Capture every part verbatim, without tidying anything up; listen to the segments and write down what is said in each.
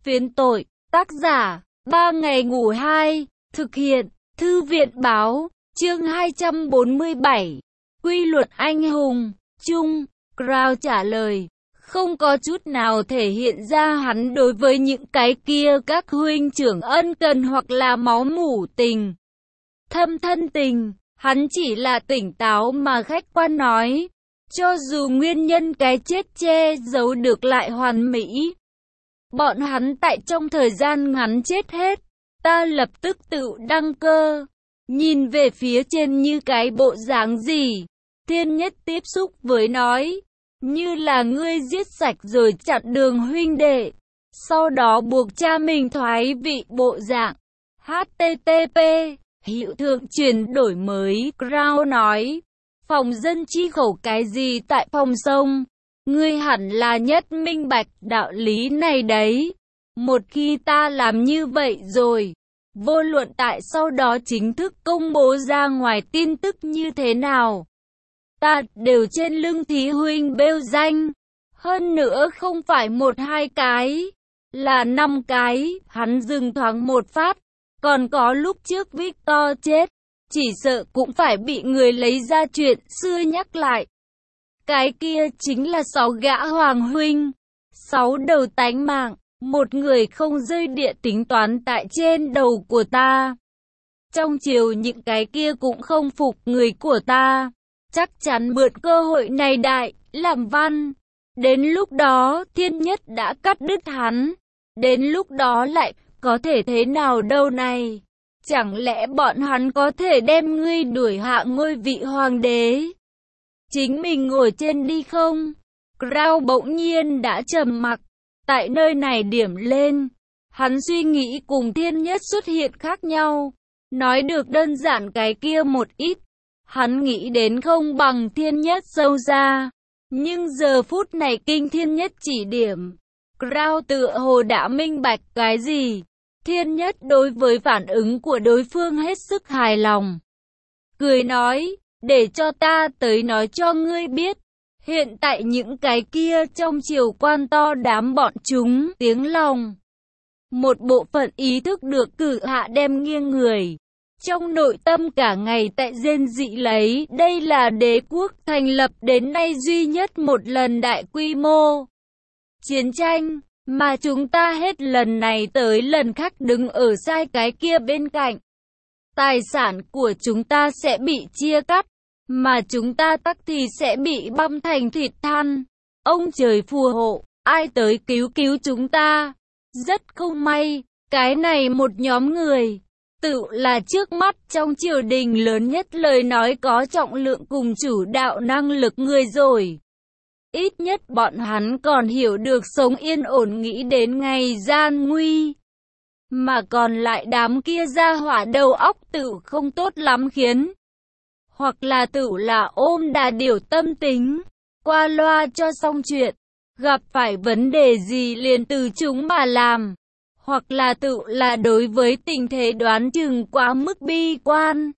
Phiến tội, tác giả, ba ngày ngủ hai, thực hiện, thư viện báo, chương hai trăm bốn mươi bảy, quy luật anh hùng, chung, Crow trả lời, không có chút nào thể hiện ra hắn đối với những cái kia các huynh trưởng ân cần hoặc là máu mủ tình. Thâm thân tình, hắn chỉ là tỉnh táo mà khách quan nói, cho dù nguyên nhân cái chết che giấu được lại hoàn mỹ. Bọn hắn tại trong thời gian ngắn chết hết, ta lập tức tự đăng cơ, nhìn về phía trên như cái bộ dáng gì. Thiên Nhất tiếp xúc với nói, như là ngươi giết sạch rồi chặn đường huynh đệ, sau đó buộc cha mình thoái vị bộ dạng. hát tê tê pê, hiệu thượng chuyển đổi mới, Crow nói, phòng dân chi khẩu cái gì tại phòng sông, ngươi hẳn là nhất minh bạch đạo lý này đấy. Một khi ta làm như vậy rồi, vô luận tại sau đó chính thức công bố ra ngoài tin tức như thế nào, ta đều trên lưng thí huynh bêu danh. Hơn nữa không phải một hai cái, là năm cái. Hắn dừng thoáng một phát. Còn có lúc trước Victor chết, chỉ sợ cũng phải bị người lấy ra chuyện xưa nhắc lại. Cái kia chính là sáu gã hoàng huynh, sáu đầu tánh mạng, một người không rơi địa tính toán tại trên đầu của ta. Trong triều những cái kia cũng không phục người của ta, chắc chắn mượn cơ hội này đại, làm văn. Đến lúc đó Thiên Nhất đã cắt đứt hắn, đến lúc đó lại có thể thế nào đâu này? Chẳng lẽ bọn hắn có thể đem ngươi đuổi hạ ngôi vị hoàng đế, chính mình ngồi trên đi không? Crow bỗng nhiên đã trầm mặc, tại nơi này điểm lên, hắn suy nghĩ cùng Thiên Nhất xuất hiện khác nhau. Nói được đơn giản cái kia một ít, hắn nghĩ đến không bằng Thiên Nhất sâu ra, nhưng giờ phút này kinh Thiên Nhất chỉ điểm, Crow tựa hồ đã minh bạch cái gì. Thiên Nhất đối với phản ứng của đối phương hết sức hài lòng, cười nói, để cho ta tới nói cho ngươi biết, hiện tại những cái kia trong triều quan to đám bọn chúng tiếng lòng. Một bộ phận ý thức được cử hạ đem nghiêng người, trong nội tâm cả ngày tại rên rỉ lấy, đây là đế quốc thành lập đến nay duy nhất một lần đại quy mô chiến tranh, mà chúng ta hết lần này tới lần khác đứng ở sai cái kia bên cạnh. Tài sản của chúng ta sẽ bị chia cắt, mà chúng ta tắc thì sẽ bị băm thành thịt than. Ông trời phù hộ, ai tới cứu cứu chúng ta? Rất không may, cái này một nhóm người, tự là trước mắt trong triều đình lớn nhất lời nói có trọng lượng cùng chủ đạo năng lực người rồi. Ít nhất bọn hắn còn hiểu được sống yên ổn nghĩ đến ngày gian nguy. Mà còn lại đám kia ra hỏa đầu óc tự không tốt lắm khiến. Hoặc là tự là ôm đà điểu tâm tính, qua loa cho xong chuyện, gặp phải vấn đề gì liền từ chúng mà làm. Hoặc là tự là đối với tình thế đoán chừng quá mức bi quan,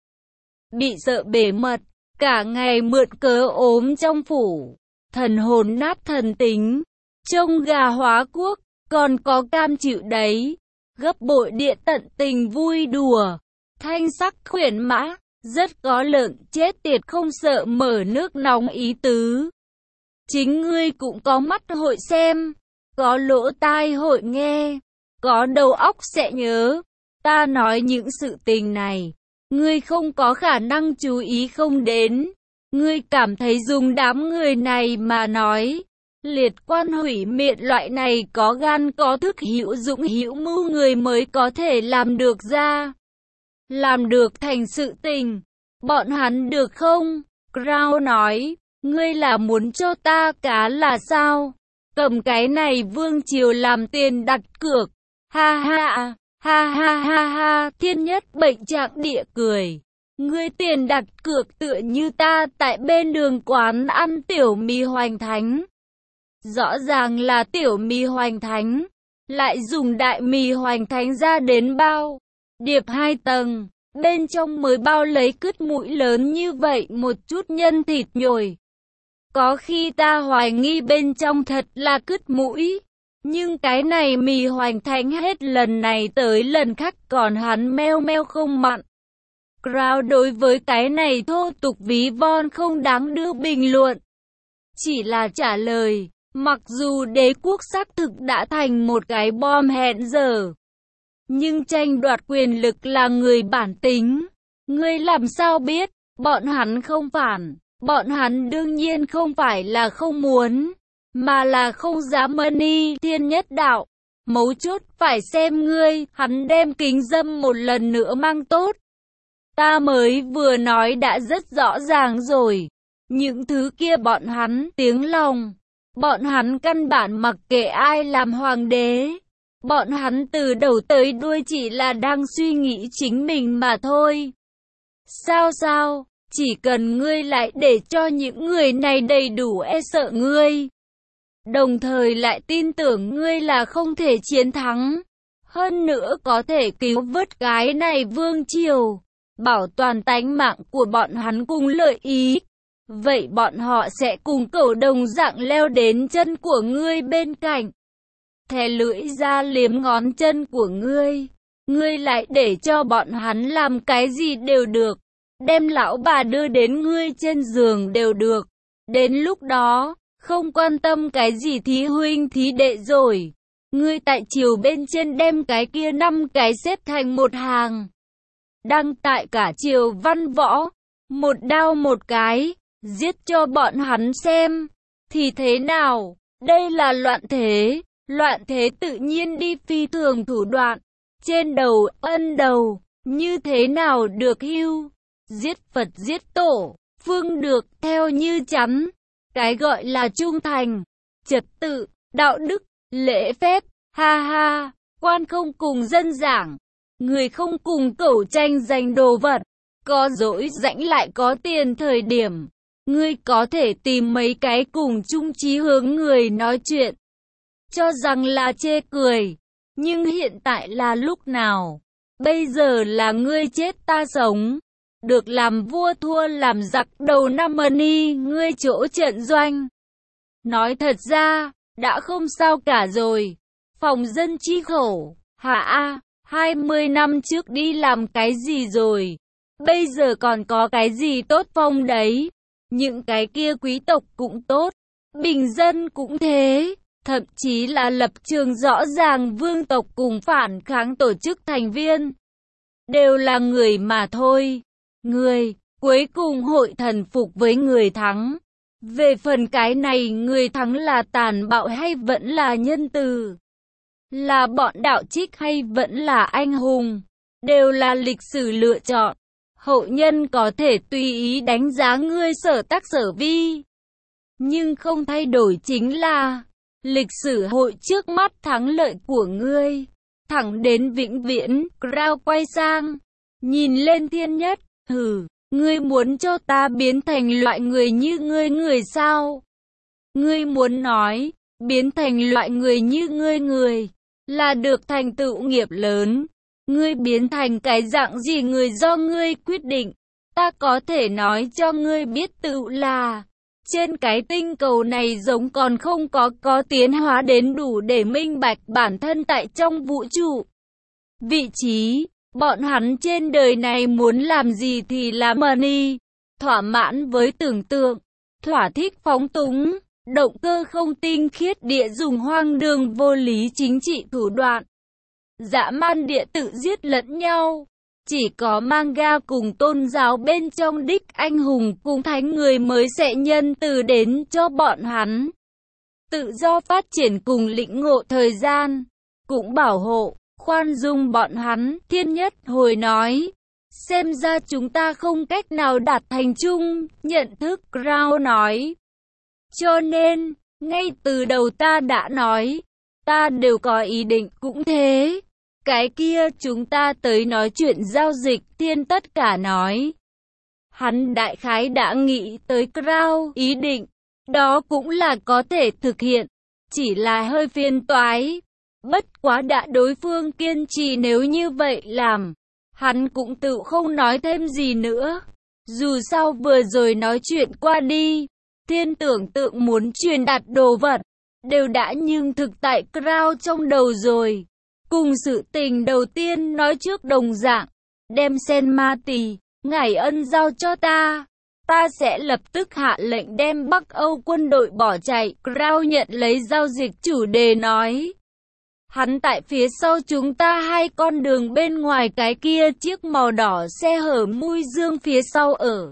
bị sợ bể mật, cả ngày mượn cớ ốm trong phủ, thần hồn nát thần tính, trông gà hóa quốc, còn có cam chịu đấy, gấp bội địa tận tình vui đùa, thanh sắc khuyển mã, rất có lợn chết tiệt không sợ mở nước nóng ý tứ. Chính ngươi cũng có mắt hội xem, có lỗ tai hội nghe, có đầu óc sẽ nhớ. Ta nói những sự tình này, ngươi không có khả năng chú ý không đến. Ngươi cảm thấy dùng đám người này mà nói, liệt quan hủy miệt loại này có gan có thức hữu dụng hữu mưu người mới có thể làm được ra. Làm được thành sự tình. Bọn hắn được không? Crow nói, ngươi là muốn cho ta cá là sao? Cầm cái này vương triều làm tiền đặt cược. Ha ha, ha ha ha ha, Thiên Nhất bệnh trạng địa cười. Ngươi tiền đặt cược tựa như ta tại bên đường quán ăn tiểu mì hoành thánh. Rõ ràng là tiểu mì hoành thánh, lại dùng đại mì hoành thánh ra đến bao, điệp hai tầng, bên trong mới bao lấy cứt mũi lớn như vậy một chút nhân thịt nhồi. Có khi ta hoài nghi bên trong thật là cứt mũi. Nhưng cái này mì hoành thánh hết lần này tới lần khác còn hắn meo meo không mặn. Crown đối với cái này thô tục ví von không đáng đưa bình luận. Chỉ là trả lời, mặc dù đế quốc xác thực đã thành một cái bom hẹn giờ. Nhưng tranh đoạt quyền lực là người bản tính. Ngươi làm sao biết, bọn hắn không phản. Bọn hắn đương nhiên không phải là không muốn, mà là không dám mani thiên nhất đạo. Mấu chốt phải xem ngươi, hắn đem kính dâm một lần nữa mang tốt. Ta mới vừa nói đã rất rõ ràng rồi. Những thứ kia bọn hắn tiếng lòng. Bọn hắn căn bản mặc kệ ai làm hoàng đế. Bọn hắn từ đầu tới đuôi chỉ là đang suy nghĩ chính mình mà thôi. Sao sao, chỉ cần ngươi lại để cho những người này đầy đủ e sợ ngươi. Đồng thời lại tin tưởng ngươi là không thể chiến thắng. Hơn nữa có thể cứu vớt cái này vương triều. Bảo toàn tánh mạng của bọn hắn cùng lợi ý. Vậy bọn họ sẽ cùng cẩu đồng dạng leo đến chân của ngươi bên cạnh. Thè lưỡi ra liếm ngón chân của ngươi. Ngươi lại để cho bọn hắn làm cái gì đều được. Đem lão bà đưa đến ngươi trên giường đều được. Đến lúc đó, không quan tâm cái gì thí huynh thí đệ rồi. Ngươi tại triều bên trên đem cái kia năm cái xếp thành một hàng. Đăng tại cả triều văn võ. Một đao một cái, giết cho bọn hắn xem. Thì thế nào? Đây là loạn thế. Loạn thế tự nhiên đi phi thường thủ đoạn. Trên đầu, ân đầu, như thế nào được hưu? Giết Phật giết tổ, phương được theo như chắn. Cái gọi là trung thành, trật tự, đạo đức, lễ phép, ha ha, quan không cùng dân giảng. Người không cùng cẩu tranh giành đồ vật. Có dỗi rãnh lại có tiền thời điểm. Ngươi có thể tìm mấy cái cùng chung chí hướng người nói chuyện. Cho rằng là chê cười. Nhưng hiện tại là lúc nào? Bây giờ là ngươi chết ta sống. Được làm vua thua làm giặc đầu năm money ngươi chỗ trận doanh. Nói thật ra, đã không sao cả rồi. Phòng dân chi khổ, hả a, hai mươi năm trước đi làm cái gì rồi? Bây giờ còn có cái gì tốt phong đấy? Những cái kia quý tộc cũng tốt, bình dân cũng thế. Thậm chí là lập trường rõ ràng vương tộc cùng phản kháng tổ chức thành viên. Đều là người mà thôi. Người, cuối cùng hội thần phục với người thắng. Về phần cái này người thắng là tàn bạo hay vẫn là nhân từ? Là bọn đạo trích hay vẫn là anh hùng? Đều là lịch sử lựa chọn. Hậu nhân có thể tùy ý đánh giá ngươi sở tác sở vi. Nhưng không thay đổi chính là lịch sử hội trước mắt thắng lợi của ngươi. Thẳng đến vĩnh viễn, Crown quay sang, nhìn lên thiên nhất, hừ, ngươi muốn cho ta biến thành loại người như ngươi người sao? Ngươi muốn nói, biến thành loại người như ngươi người, là được thành tựu nghiệp lớn. Ngươi biến thành cái dạng gì người do ngươi quyết định. Ta có thể nói cho ngươi biết tự là trên cái tinh cầu này giống còn không có có tiến hóa đến đủ để minh bạch bản thân tại trong vũ trụ. Vị trí, bọn hắn trên đời này muốn làm gì thì làm money, thỏa mãn với tưởng tượng, thỏa thích phóng túng, động cơ không tinh khiết địa dùng hoang đường vô lý chính trị thủ đoạn. Dã man địa tự giết lẫn nhau. Chỉ có manga cùng tôn giáo bên trong đích anh hùng cùng thánh người mới sẽ nhân từ đến cho bọn hắn. Tự do phát triển cùng lĩnh ngộ thời gian, cũng bảo hộ, khoan dung bọn hắn, thiên nhất hồi nói. Xem ra chúng ta không cách nào đạt thành chung, nhận thức, Crown nói. Cho nên, ngay từ đầu ta đã nói, ta đều có ý định cũng thế. Cái kia chúng ta tới nói chuyện giao dịch, thiên tất cả nói. Hắn đại khái đã nghĩ tới Crown ý định, đó cũng là có thể thực hiện, chỉ là hơi phiền toái. Bất quá đã đối phương kiên trì nếu như vậy làm, hắn cũng tự không nói thêm gì nữa. Dù sao vừa rồi nói chuyện qua đi, thiên tưởng tượng muốn truyền đạt đồ vật, đều đã nhưng thực tại Crown trong đầu rồi. Cùng sự tình đầu tiên nói trước đồng dạng, đem Sen Ma Tỳ, ngài ân giao cho ta. Ta sẽ lập tức hạ lệnh đem Bắc Âu quân đội bỏ chạy. Crown nhận lấy giao dịch chủ đề nói. Hắn tại phía sau chúng ta hai con đường bên ngoài cái kia chiếc màu đỏ xe hở mui dương phía sau ở.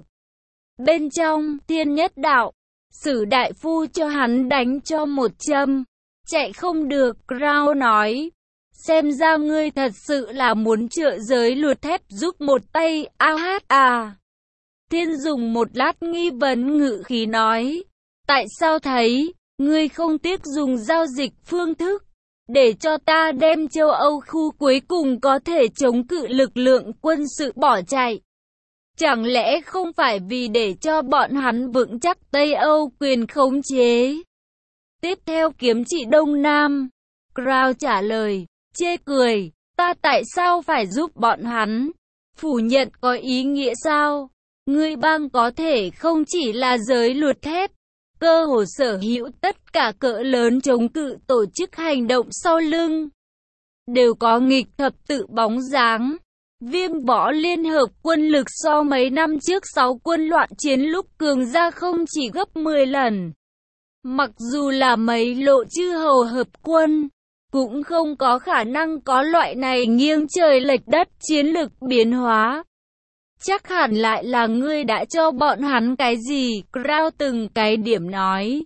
Bên trong, Thiên Nhất Đạo, Sử đại phu cho hắn đánh cho một châm. Chạy không được, Crown nói. Xem ra ngươi thật sự là muốn trợ giới luật thép giúp một tay, a hát à. Thiên dùng một lát nghi vấn ngự khí nói. Tại sao thấy, ngươi không tiếc dùng giao dịch phương thức, để cho ta đem châu Âu khu cuối cùng có thể chống cự lực lượng quân sự bỏ chạy? Chẳng lẽ không phải vì để cho bọn hắn vững chắc Tây Âu quyền khống chế? Tiếp theo kiếm trị Đông Nam. Crown trả lời, chê cười, ta tại sao phải giúp bọn hắn? Phủ nhận có ý nghĩa sao? Ngươi bang có thể không chỉ là giới luật thép, cơ hồ sở hữu tất cả cỡ lớn chống cự tổ chức hành động sau lưng, đều có nghịch thập tự bóng dáng. Viêm võ liên hợp quân lực so mấy năm trước sáu quân loạn chiến lúc cường ra không chỉ gấp mười lần. Mặc dù là mấy lộ chư hầu hợp quân, cũng không có khả năng có loại này nghiêng trời lệch đất chiến lực biến hóa. Chắc hẳn lại là ngươi đã cho bọn hắn cái gì? Crown từng cái điểm nói.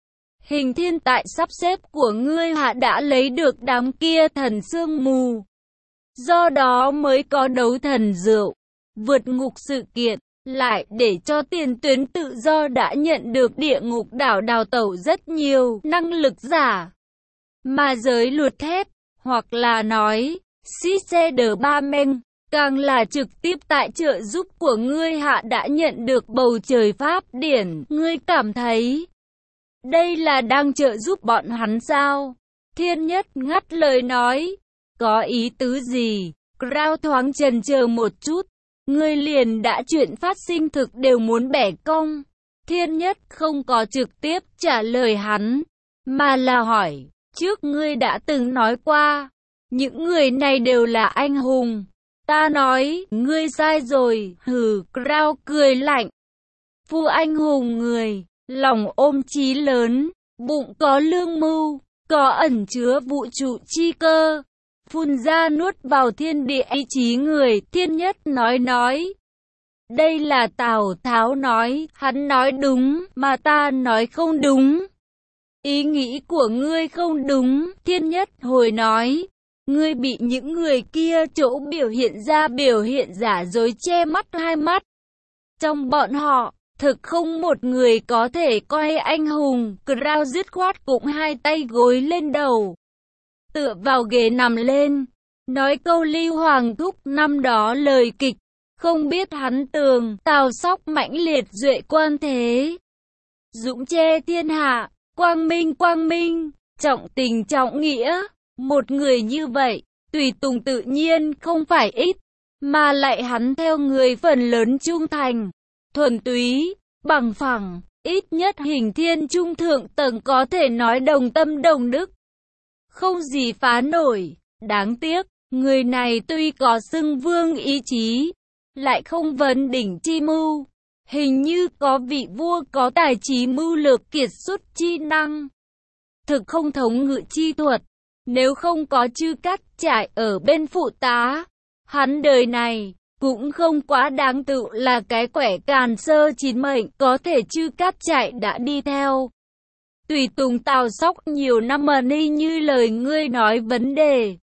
Hình thiên tại sắp xếp của ngươi hạ đã lấy được đám kia thần sương mù. Do đó mới có đấu thần rượu, vượt ngục sự kiện, lại để cho tiền tuyến tự do đã nhận được địa ngục đảo đào tẩu rất nhiều năng lực giả. Mà giới luật thép, hoặc là nói, Sister-Barmen, càng là trực tiếp tại trợ giúp của ngươi hạ đã nhận được bầu trời pháp điển. Ngươi cảm thấy đây là đang trợ giúp bọn hắn sao? Thiên Nhất ngắt lời nói. Có ý tứ gì? Crown thoáng chần chờ một chút. Ngươi liền đã chuyện phát sinh thực đều muốn bẻ cong. Thiên Nhất không có trực tiếp trả lời hắn, mà là hỏi, trước ngươi đã từng nói qua, những người này đều là anh hùng. Ta nói, ngươi sai rồi, hừ. Crown cười lạnh. Phu anh hùng người, lòng ôm chí lớn, bụng có lương mưu, có ẩn chứa vũ trụ chi cơ, phun ra nuốt vào thiên địa ý chí người. Thiên Nhất nói nói. Đây là Tào Tháo nói, hắn nói đúng, mà ta nói không đúng. Ý nghĩ của ngươi không đúng, Thiên Nhất hồi nói. Ngươi bị những người kia chỗ biểu hiện ra biểu hiện giả dối che mắt hai mắt. Trong bọn họ, thực không một người có thể coi anh hùng. Crown dứt khoát cũng hai tay gối lên đầu, tựa vào ghế nằm lên, nói câu Lưu Hoàng thúc năm đó lời kịch, không biết hắn tường, Tào Sóc mãnh liệt duệ quan thế, dũng che thiên hạ, quang minh quang minh, trọng tình trọng nghĩa. Một người như vậy, tùy tùng tự nhiên không phải ít, mà lại hắn theo người phần lớn trung thành, thuần túy, bằng phẳng, ít nhất Hình Thiên trung thượng tầng có thể nói đồng tâm đồng đức, không gì phá nổi. Đáng tiếc, người này tuy có xưng vương ý chí, lại không vấn đỉnh chi mưu, hình như có vị vua có tài trí mưu lược kiệt xuất chi năng, thực không thống ngự chi thuật. Nếu không có Chư Cát Trại ở bên phụ tá, hắn đời này cũng không quá đáng tự là cái quẻ càn sơ chín mệnh. Có thể Chư Cát Trại đã đi theo tùy tùng Tào Sóc nhiều năm mà ni như lời ngươi nói vấn đề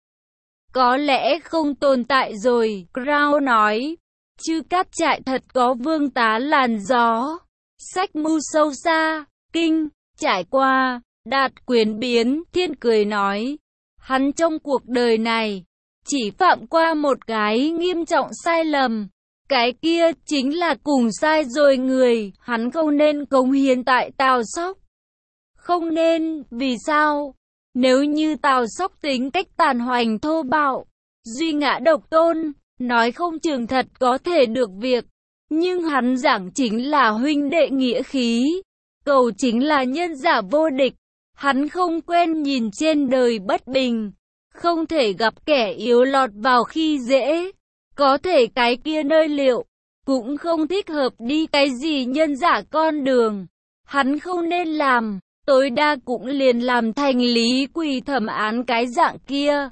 có lẽ không tồn tại rồi. Crown nói, Chư Cát Trại thật có vương tá làn gió, sách mưu sâu xa, kinh, trải qua, đạt quyền biến. Thiên cười nói, hắn trong cuộc đời này chỉ phạm qua một cái nghiêm trọng sai lầm, cái kia chính là cùng sai rồi người. Hắn không nên cống hiến tại Tào Sóc. Không nên, vì sao? Nếu như Tào Sóc tính cách tàn hoành thô bạo, duy ngã độc tôn, nói không chừng thật có thể được việc. Nhưng hắn giảng chính là huynh đệ nghĩa khí, cầu chính là nhân giả vô địch. Hắn không quen nhìn trên đời bất bình, không thể gặp kẻ yếu lọt vào khi dễ. Có thể cái kia nơi liệu, cũng không thích hợp đi cái gì nhân giả con đường. Hắn không nên làm, tối đa cũng liền làm thành Lý Quỳ thẩm án cái dạng kia.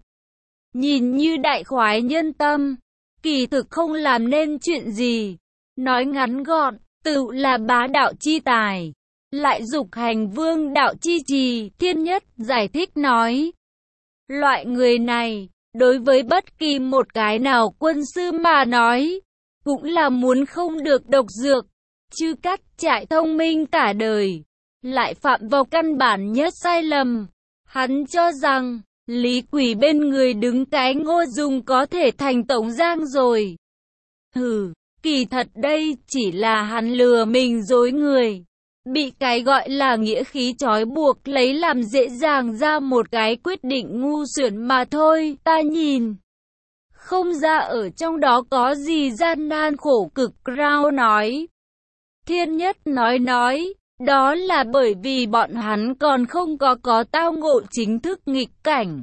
Nhìn như đại khoái nhân tâm, kỳ thực không làm nên chuyện gì. Nói ngắn gọn, tự là bá đạo chi tài, lại dục hành vương đạo chi trì. Thiên Nhất giải thích nói, loại người này, đối với bất kỳ một cái nào quân sư mà nói, cũng là muốn không được độc dược. Chư Cát Trại thông minh cả đời, lại phạm vào căn bản nhất sai lầm. Hắn cho rằng, Lý Quỳ bên người đứng cái Ngô Dùng có thể thành Tống Giang rồi. Hừ, kỳ thật đây chỉ là hắn lừa mình dối người. Bị cái gọi là nghĩa khí trói buộc lấy làm dễ dàng ra một cái quyết định ngu xuẩn mà thôi. Ta nhìn không ra ở trong đó có gì gian nan khổ cực. Crown nói. Thiên Nhất nói nói, đó là bởi vì bọn hắn còn không có có tao ngộ chính thức nghịch cảnh.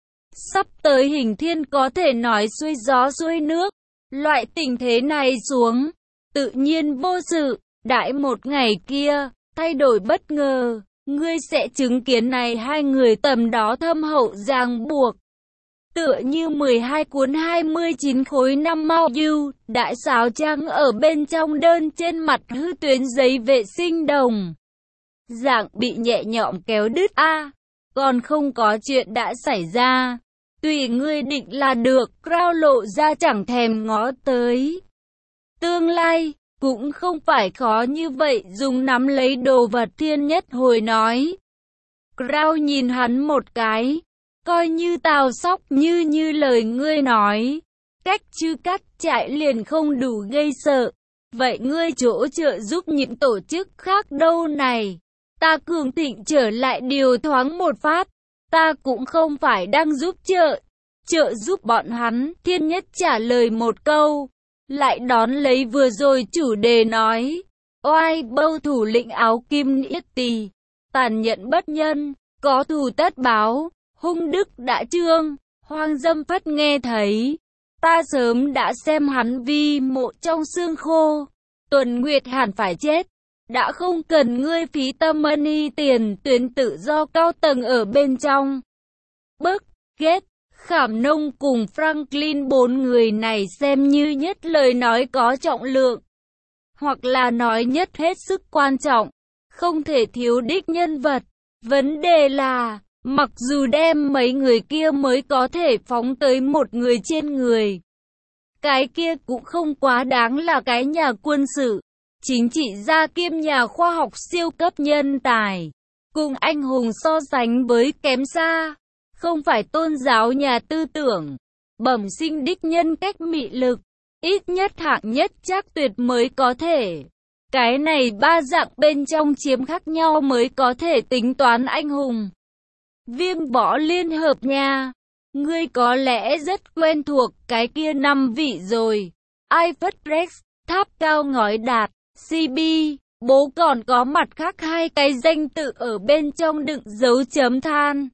Sắp tới Hình Thiên có thể nói xuôi gió xuôi nước. Loại tình thế này xuống, tự nhiên vô sự. Đãi một ngày kia, thay đổi bất ngờ, ngươi sẽ chứng kiến này hai người tầm đó thâm hậu ràng buộc. Tựa như mười hai cuốn hai mươi chín khối năm mao du, đại sáo trang ở bên trong đơn trên mặt hư tuyến giấy vệ sinh đồng. Dạng bị nhẹ nhõm kéo đứt a à, còn không có chuyện đã xảy ra. Tùy ngươi định là được. Crown lộ ra chẳng thèm ngó tới. Tương lai cũng không phải khó như vậy. Dùng nắm lấy đồ vật. Thiên Nhất hồi nói. Crown nhìn hắn một cái. Coi như tào sóc như như lời ngươi nói. Cách Chư Cát Trại liền không đủ gây sợ. Vậy ngươi chỗ trợ giúp những tổ chức khác đâu này? Ta cường thịnh trở lại điều thoáng một phát. Ta cũng không phải đang giúp trợ, trợ giúp bọn hắn. Thiên Nhất trả lời một câu, lại đón lấy vừa rồi chủ đề nói. Oai bâu thủ lĩnh áo kim nghĩa tỳ, tàn nhẫn bất nhân, có thù tất báo, hung đức đã trương, hoang dâm phất nghe thấy. Ta sớm đã xem hắn vi mộ trong xương khô, Tuần Nguyệt hẳn phải chết. Đã không cần ngươi phí tâm money tiền tuyến tự do cao tầng ở bên trong. Bức, Kết, Khảm Nông cùng Franklin bốn người này xem như nhất lời nói có trọng lượng. Hoặc là nói nhất hết sức quan trọng. Không thể thiếu đích nhân vật. Vấn đề là, mặc dù đem mấy người kia mới có thể phóng tới một người trên người. Cái kia cũng không quá đáng là cái nhà quân sự, chính trị gia kiêm nhà khoa học siêu cấp nhân tài. Cùng anh hùng so sánh với kém xa. Không phải tôn giáo nhà tư tưởng, bẩm sinh đích nhân cách mị lực. Ít nhất hạng nhất chắc tuyệt mới có thể. Cái này ba dạng bên trong chiếm khác nhau mới có thể tính toán anh hùng. Viêm Võ Liên Hợp nha. Ngươi có lẽ rất quen thuộc cái kia năm vị rồi. Iphut Rex, Tháp Cao Ngói Đạt, xê bê. Bố còn có mặt khác hai cái danh tự ở bên trong đựng dấu chấm than.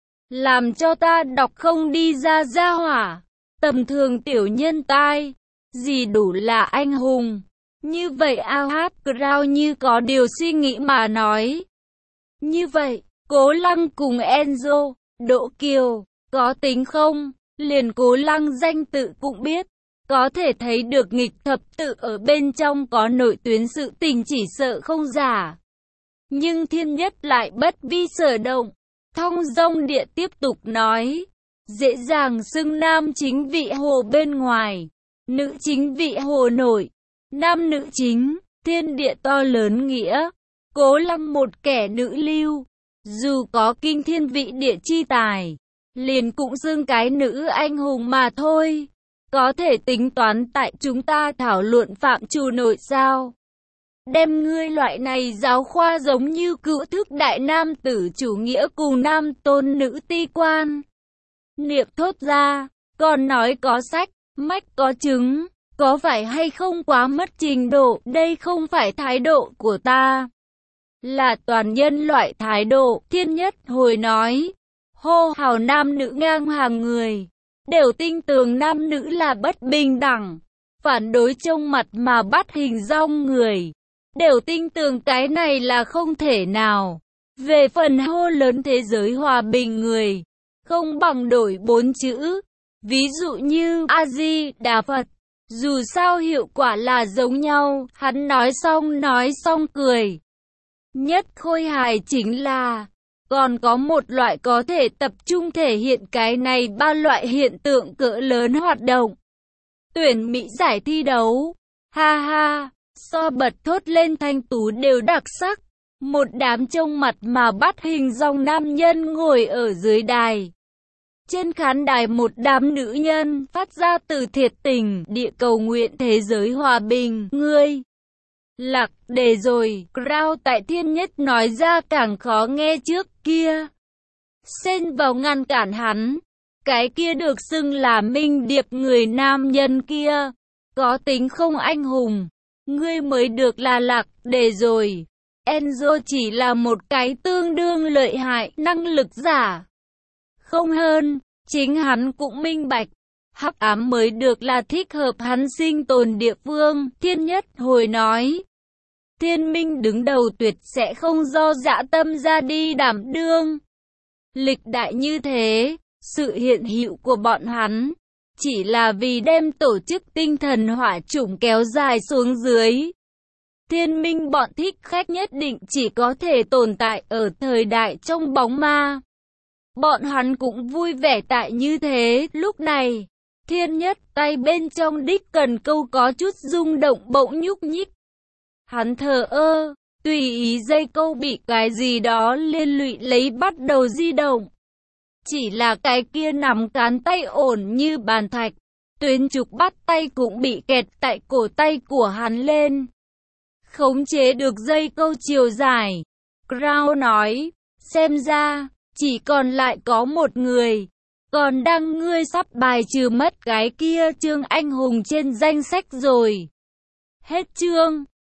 Làm cho ta đọc không đi ra ra hỏa. Tầm thường tiểu nhân tai. Gì đủ là anh hùng. Như vậy Ahab Crow như có điều suy nghĩ mà nói. Như vậy, Cố Lăng cùng Enzo, Đỗ Kiều, có tính không? Liền Cố Lăng danh tự cũng biết. Có thể thấy được nghịch thập tự ở bên trong có nội tuyến sự tình chỉ sợ không giả. Nhưng Thiên Nhất lại bất vi sở động. Thong dong địa tiếp tục nói. Dễ dàng xưng nam chính vị hồ bên ngoài. Nữ chính vị hồ nội. Nam nữ chính, thiên địa to lớn nghĩa. Cố Lăng một kẻ nữ lưu. Dù có kinh thiên vị địa chi tài, liền cũng xưng cái nữ anh hùng mà thôi. Có thể tính toán tại chúng ta thảo luận phạm trù nội sao. Đem ngươi loại này giáo khoa giống như cựu thức đại nam tử chủ nghĩa cùng nam tôn nữ ti quan. Niệm thốt ra, còn nói có sách, mách có chứng, có phải hay không quá mất trình độ, đây không phải thái độ của ta. là toàn nhân loại thái độ. Thiên Nhất hồi nói, hô hào nam nữ ngang hàng người, đều tin tưởng nam nữ là bất bình đẳng, phản đối trông mặt mà bắt hình dong người, đều tin tưởng cái này là không thể nào. Về phần hô lớn thế giới hòa bình người, không bằng đổi bốn chữ, ví dụ như A-di-đà Phật, dù sao hiệu quả là giống nhau. Hắn nói xong nói xong cười. Nhất khôi hài chính là, còn có một loại có thể tập trung thể hiện cái này ba loại hiện tượng cỡ lớn hoạt động. Tuyển Mỹ giải thi đấu, ha ha, so bật thốt lên thanh tú đều đặc sắc. Một đám trông mặt mà bắt hình dong nam nhân ngồi ở dưới đài. Trên khán đài một đám nữ nhân phát ra từ thiệt tình địa cầu nguyện thế giới hòa bình. Ngươi lạc đề rồi, Crown tại Thiên Nhất nói ra càng khó nghe trước kia. Xen vào ngăn cản hắn. Cái kia được xưng là minh điệp người nam nhân kia, có tính không anh hùng. Ngươi mới được là lạc đề rồi. Enzo chỉ là một cái tương đương lợi hại năng lực giả. Không hơn, chính hắn cũng minh bạch. Hắc ám mới được là thích hợp hắn sinh tồn địa phương. Thiên Nhất hồi nói, Thiên Minh đứng đầu tuyệt sẽ không do dã tâm ra đi đảm đương. Lịch đại như thế, sự hiện hữu của bọn hắn chỉ là vì đem tổ chức tinh thần hỏa chủng kéo dài xuống dưới. Thiên Minh bọn thích khách nhất định chỉ có thể tồn tại ở thời đại trong bóng ma. Bọn hắn cũng vui vẻ tại như thế. Lúc này, Thiên Nhất tay bên trong đích cần câu có chút rung động bỗng nhúc nhích. Hắn thờ ơ, tùy ý dây câu bị cái gì đó liên lụy lấy bắt đầu di động. Chỉ là cái kia nắm cán tay ổn như bàn thạch, tuyến trục bắt tay cũng bị kẹt tại cổ tay của hắn lên. Khống chế được dây câu chiều dài. Crown nói, xem ra, chỉ còn lại có một người. Còn đang ngươi sắp bài trừ mất cái kia chương anh hùng trên danh sách rồi. Hết chương.